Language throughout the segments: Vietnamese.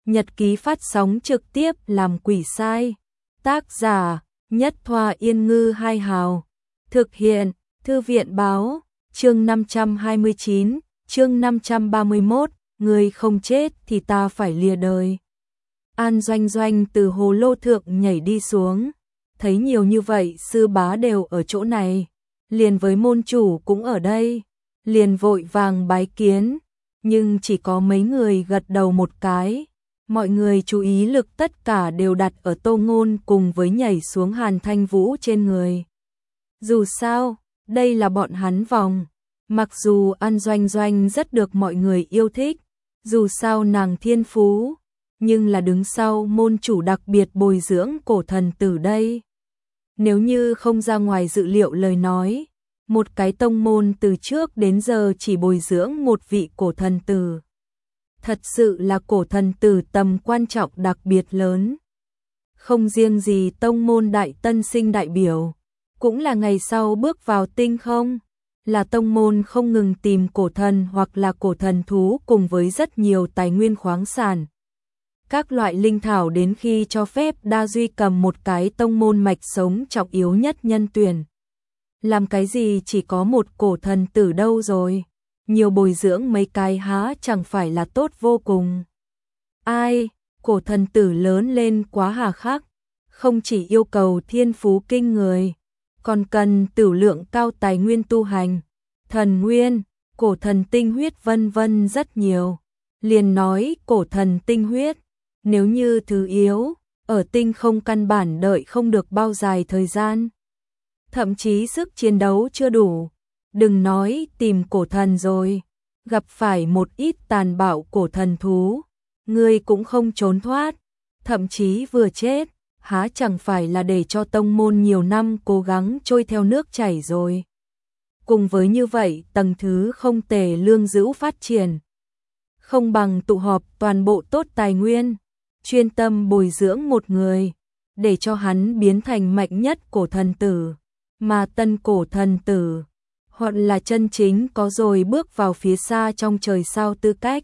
Nhật ký phát sóng trực tiếp làm quỷ sai. Tác giả Nhất Thoa Yên Ngư Hai Hào. Thực hiện Thư viện Báo. Chương 529, chương 531, người không chết thì ta phải lìa đời. An Doanh Doanh từ hồ lô thượng nhảy đi xuống, thấy nhiều như vậy sư bá đều ở chỗ này, liền với môn chủ cũng ở đây, liền vội vàng bái kiến, nhưng chỉ có mấy người gật đầu một cái. Mọi người chú ý lực tất cả đều đặt ở Tô Ngôn cùng với nhảy xuống Hàn Thanh Vũ trên người. Dù sao, đây là bọn hắn vòng. Mặc dù An Doanh Doanh rất được mọi người yêu thích, dù sao nàng thiên phú, nhưng là đứng sau môn chủ đặc biệt bồi dưỡng cổ thần tử đây. Nếu như không ra ngoài dự liệu lời nói, một cái tông môn từ trước đến giờ chỉ bồi dưỡng một vị cổ thần tử. Thật sự là cổ thần tử tầm quan trọng đặc biệt lớn. Không riêng gì tông môn đại tân sinh đại biểu, cũng là ngày sau bước vào tinh không, là tông môn không ngừng tìm cổ thần hoặc là cổ thần thú cùng với rất nhiều tài nguyên khoáng sản. Các loại linh thảo đến khi cho phép Đa Duy cầm một cái tông môn mạch sống trọng yếu nhất nhân tuyển. Làm cái gì chỉ có một cổ thần tử đâu rồi, nhiều bồi dưỡng mấy cái há chẳng phải là tốt vô cùng. Ai, cổ thần tử lớn lên quá hà khắc, không chỉ yêu cầu thiên phú kinh người, còn cần tử lượng cao tài nguyên tu hành, thần nguyên, cổ thần tinh huyết vân vân rất nhiều. Liền nói cổ thần tinh huyết, nếu như thứ yếu, ở tinh không căn bản đợi không được bao dài thời gian. Thậm chí sức chiến đấu chưa đủ, đừng nói tìm cổ thần rồi, gặp phải một ít tàn bạo cổ thần thú, người cũng không trốn thoát, thậm chí vừa chết, há chẳng phải là để cho tông môn nhiều năm cố gắng trôi theo nước chảy rồi. Cùng với như vậy tầng thứ không tề lương dữ phát triển, không bằng tụ họp toàn bộ tốt tài nguyên, chuyên tâm bồi dưỡng một người, để cho hắn biến thành mạnh nhất cổ thần tử, mà tân cổ thần tử, hoặc là chân chính có rồi bước vào phía xa trong trời sao tư cách,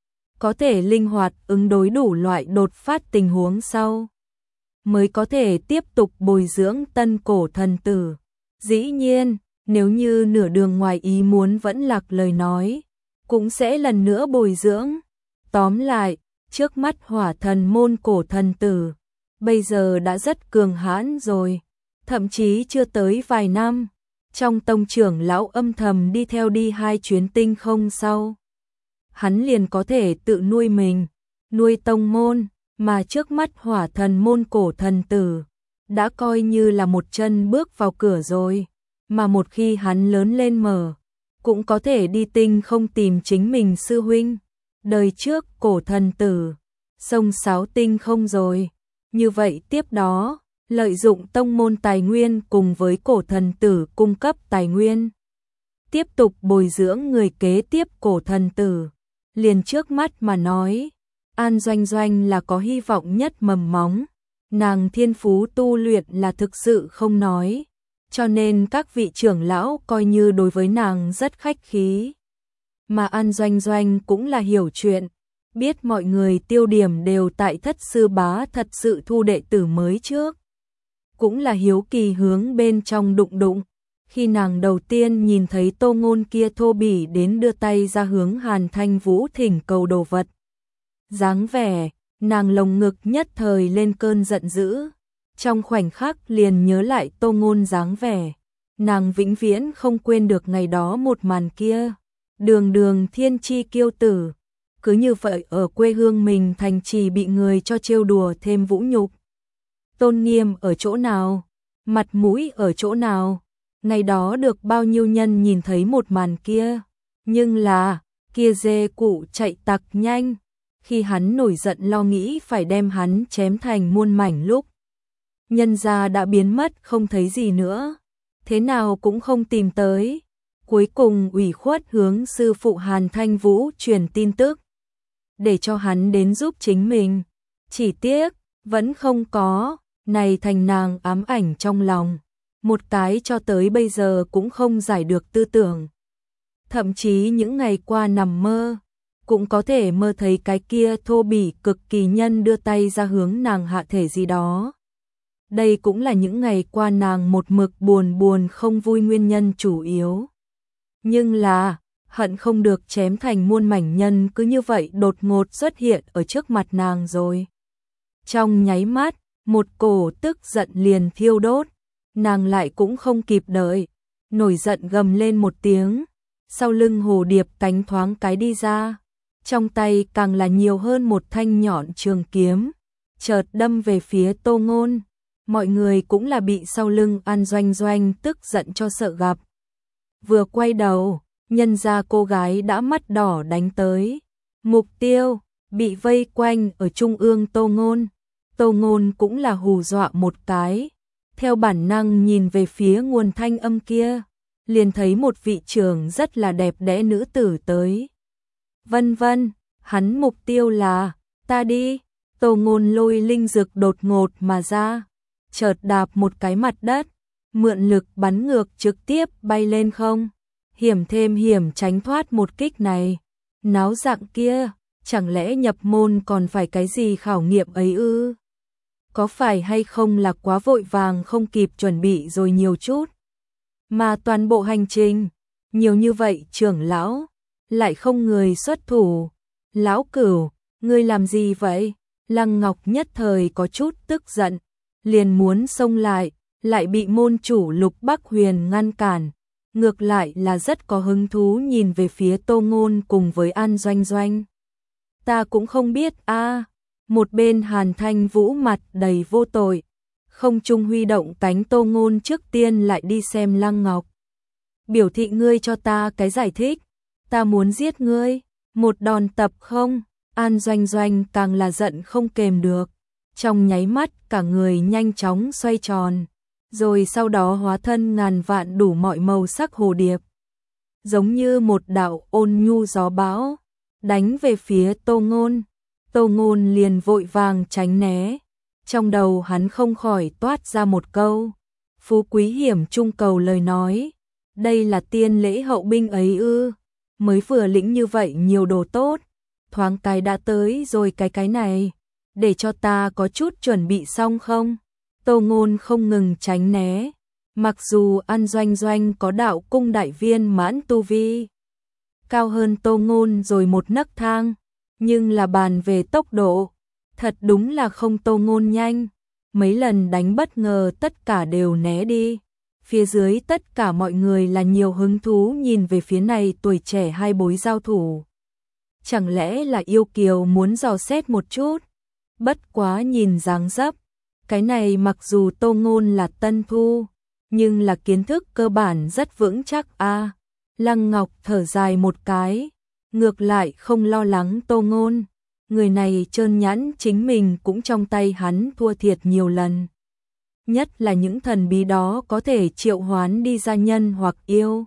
có thể linh hoạt ứng đối đủ loại đột phát tình huống sau, mới có thể tiếp tục bồi dưỡng tân cổ thần tử. Dĩ nhiên, nếu như nửa đường ngoài ý muốn vẫn lạc lời nói, cũng sẽ lần nữa bồi dưỡng. Tóm lại, trước mắt Hỏa Thần môn cổ thần tử, bây giờ đã rất cường hãn rồi, thậm chí chưa tới vài năm, trong tông trưởng lão âm thầm đi theo đi 2 chuyến tinh không sau, hắn liền có thể tự nuôi mình, nuôi tông môn, mà trước mắt Hỏa Thần môn cổ thần tử, đã coi như là một chân bước vào cửa rồi, mà một khi hắn lớn lên mở, cũng có thể đi tinh không tìm chính mình sư huynh. Đời trước cổ thần tử, sông sáo tinh không rồi, như vậy tiếp đó, lợi dụng tông môn tài nguyên cùng với cổ thần tử cung cấp tài nguyên. Tiếp tục bồi dưỡng người kế tiếp cổ thần tử, liền trước mắt mà nói, An Doanh Doanh là có hy vọng nhất mầm móng, nàng thiên phú tu luyện là thực sự không nói, cho nên các vị trưởng lão coi như đối với nàng rất khách khí. Mà An Doanh Doanh cũng là hiểu chuyện, biết mọi người tiêu điểm đều tại Thất sư bá thật sự thu đệ tử mới trước. Cũng là hiếu kỳ hướng bên trong đụng đụng, khi nàng đầu tiên nhìn thấy Tô Ngôn kia thô bỉ đến đưa tay ra hướng Hàn Thanh Vũ thỉnh cầu đồ vật. Dáng vẻ, nàng lồng ngực nhất thời lên cơn giận dữ, trong khoảnh khắc liền nhớ lại Tô Ngôn dáng vẻ, nàng vĩnh viễn không quên được ngày đó một màn kia. Đường đường thiên chi kiêu tử, cứ như vậy ở quê hương mình thành trì bị người cho trêu đùa thêm vũ nhục. Tôn nghiêm ở chỗ nào? Mặt mũi ở chỗ nào? Ngày đó được bao nhiêu nhân nhìn thấy một màn kia, nhưng là, kia dê cụ chạy tặc nhanh, khi hắn nổi giận lo nghĩ phải đem hắn chém thành muôn mảnh lúc. Nhân gia đã biến mất không thấy gì nữa, thế nào cũng không tìm tới. Cuối cùng ủy khuất hướng sư phụ Hàn Thanh Vũ truyền tin tức, để cho hắn đến giúp chính mình. Chỉ tiếc, vẫn không có, này thành nàng ám ảnh trong lòng. Một cái cho tới bây giờ cũng không giải được tư tưởng. Thậm chí những ngày qua nằm mơ, cũng có thể mơ thấy cái kia thô bỉ cực kỳ nhân đưa tay ra hướng nàng hạ thể gì đó. Đây cũng là những ngày qua nàng một mực buồn không vui nguyên nhân chủ yếu. Nhưng là, hận không được chém thành muôn mảnh nhân cứ như vậy đột ngột xuất hiện ở trước mặt nàng rồi. Trong nháy mắt, một cổ tức giận liền thiêu đốt, nàng lại cũng không kịp đợi, nổi giận gầm lên một tiếng, sau lưng hồ điệp cánh thoáng cái đi ra, trong tay càng là nhiều hơn một thanh nhọn trường kiếm, chợt đâm về phía Tô Ngôn. Mọi người cũng là bị sau lưng An Doanh Doanh tức giận cho sợ gặp. Vừa quay đầu, nhân ra cô gái đã mắt đỏ đánh tới. Mục tiêu, bị vây quanh ở trung ương Tô Ngôn. Tô Ngôn cũng là hù dọa một cái. Theo bản năng nhìn về phía nguồn thanh âm kia, liền thấy một vị trưởng rất là đẹp đẽ nữ tử tới. Vân vân, hắn mục tiêu là, ta đi. Tô Ngôn lôi linh dược đột ngột mà ra, chợt đạp một cái mặt đất, mượn lực bắn ngược trực tiếp bay lên không. Hiểm thêm hiểm tránh thoát một kích này. Náo dạng kia, chẳng lẽ nhập môn còn phải cái gì khảo nghiệm ấy ư? Có phải hay không là quá vội vàng không kịp chuẩn bị rồi nhiều chút? Mà toàn bộ hành trình, nhiều như vậy trưởng lão, lại không người xuất thủ. Lão Cửu, ngươi làm gì vậy? Lăng Ngọc nhất thời có chút tức giận, liền muốn xông lại bị môn chủ Lục Bắc Huyền ngăn cản. Ngược lại là rất có hứng thú nhìn về phía Tô Ngôn cùng với An Doanh Doanh. Ta cũng không biết a. Một bên Hàn Thanh Vũ mặt đầy vô tội, không trung huy động cánh Tô Ngôn trước tiên lại đi xem Lăng Ngọc. Biểu thị ngươi cho ta cái giải thích, ta muốn giết ngươi, một đòn tập không? An Doanh Doanh càng là giận không kềm được, trong nháy mắt cả người nhanh chóng xoay tròn, rồi sau đó hóa thân ngàn vạn đủ mọi màu sắc hồ điệp, giống như một đạo ôn nhu gió bão, đánh về phía Tô Ngôn. Tô Ngôn liền vội vàng tránh né, trong đầu hắn không khỏi toát ra một câu, phú quý hiểm trung cầu lời nói, đây là tiên lễ hậu binh ấy ư, mới vừa lĩnh như vậy nhiều đồ tốt, thoáng cái đã tới rồi cái này, để cho ta có chút chuẩn bị xong không? Tô Ngôn không ngừng tránh né, mặc dù An Doanh Doanh có đạo cung đại viên mãn tu vi, cao hơn Tô Ngôn rồi một nấc thang, nhưng là bàn về tốc độ, thật đúng là không Tô Ngôn nhanh, mấy lần đánh bất ngờ tất cả đều né đi. Phía dưới tất cả mọi người là nhiều hứng thú nhìn về phía này tuổi trẻ hai bối giao thủ. Chẳng lẽ là yêu kiều muốn dò xét một chút? Bất quá nhìn dáng dấp, cái này mặc dù Tô Ngôn là tân thu, nhưng là kiến thức cơ bản rất vững chắc a. Lăng Ngọc thở dài một cái, ngược lại không lo lắng Tô Ngôn, người này trơn nhẵn chính mình cũng trong tay hắn thua thiệt nhiều lần. Nhất là những thần bí đó có thể triệu hoán đi ra nhân hoặc yêu.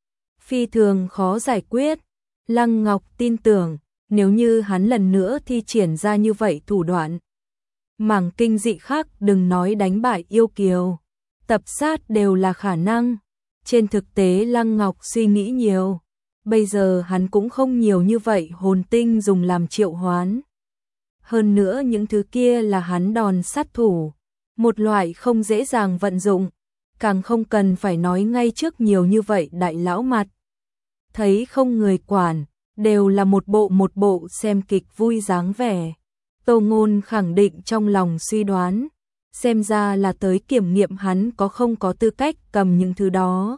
Phi thường khó giải quyết, Lăng Ngọc tin tưởng, nếu như hắn lần nữa thi triển ra như vậy thủ đoạn, mảng kinh dị khác đừng nói đánh bại yêu kiều, tập sát đều là khả năng. Trên thực tế Lăng Ngọc suy nghĩ nhiều, bây giờ hắn cũng không nhiều như vậy hồn tinh dùng làm triệu hoán. Hơn nữa những thứ kia là hắn đòn sát thủ, một loại không dễ dàng vận dụng, càng không cần phải nói ngay trước nhiều như vậy đại lão mặt. Thấy không người quản, đều là một bộ xem kịch vui dáng vẻ. Tô Ngôn khẳng định trong lòng suy đoán, xem ra là tới kiểm nghiệm hắn có không có tư cách cầm những thứ đó.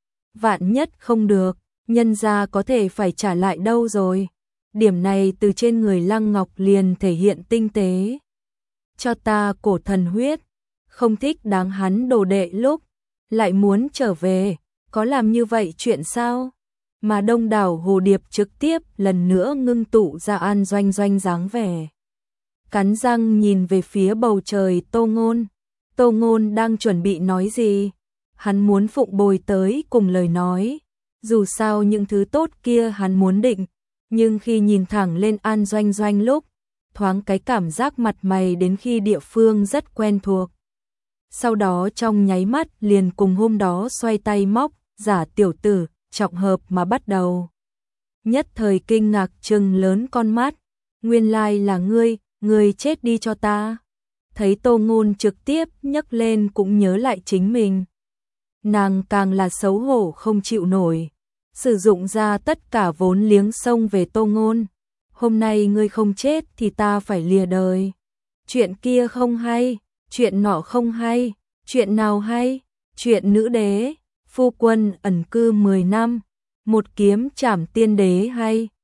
Vạn nhất không được, nhân ra có thể phải trả lại đâu rồi. Điểm này từ trên người Lăng Ngọc liền thể hiện tinh tế. Cho ta cổ thần huyết, không thích đáng hắn đồ đệ lúc, lại muốn trở về, có làm như vậy chuyện sao? Mà đông đảo hồ điệp trực tiếp lần nữa ngưng tụ ra An Doanh Doanh dáng vẻ. Cắn răng nhìn về phía bầu trời Tô Ngôn. Tô Ngôn đang chuẩn bị nói gì? Hắn muốn phụng bồi tới cùng lời nói. Dù sao những thứ tốt kia hắn muốn định, nhưng khi nhìn thẳng lên An Doanh Doanh lúc, thoáng cái cảm giác mặt mày đến khi địa phương rất quen thuộc. Sau đó trong nháy mắt liền cùng hôm đó xoay tay móc, giả tiểu tử, trọng hợp mà bắt đầu. nhất thời kinh ngạc trừng lớn con mắt, nguyên lai là ngươi chết đi cho ta. Thấy Tô Ngôn trực tiếp nhấc lên cũng nhớ lại chính mình. Nàng càng là xấu hổ không chịu nổi, sử dụng ra tất cả vốn liếng xông về Tô Ngôn. Hôm nay ngươi không chết thì ta phải lìa đời. Chuyện kia không hay, chuyện nọ không hay, chuyện nào hay, chuyện nữ đế, phu quân ẩn cư 10 năm, một kiếm trảm tiên đế hay.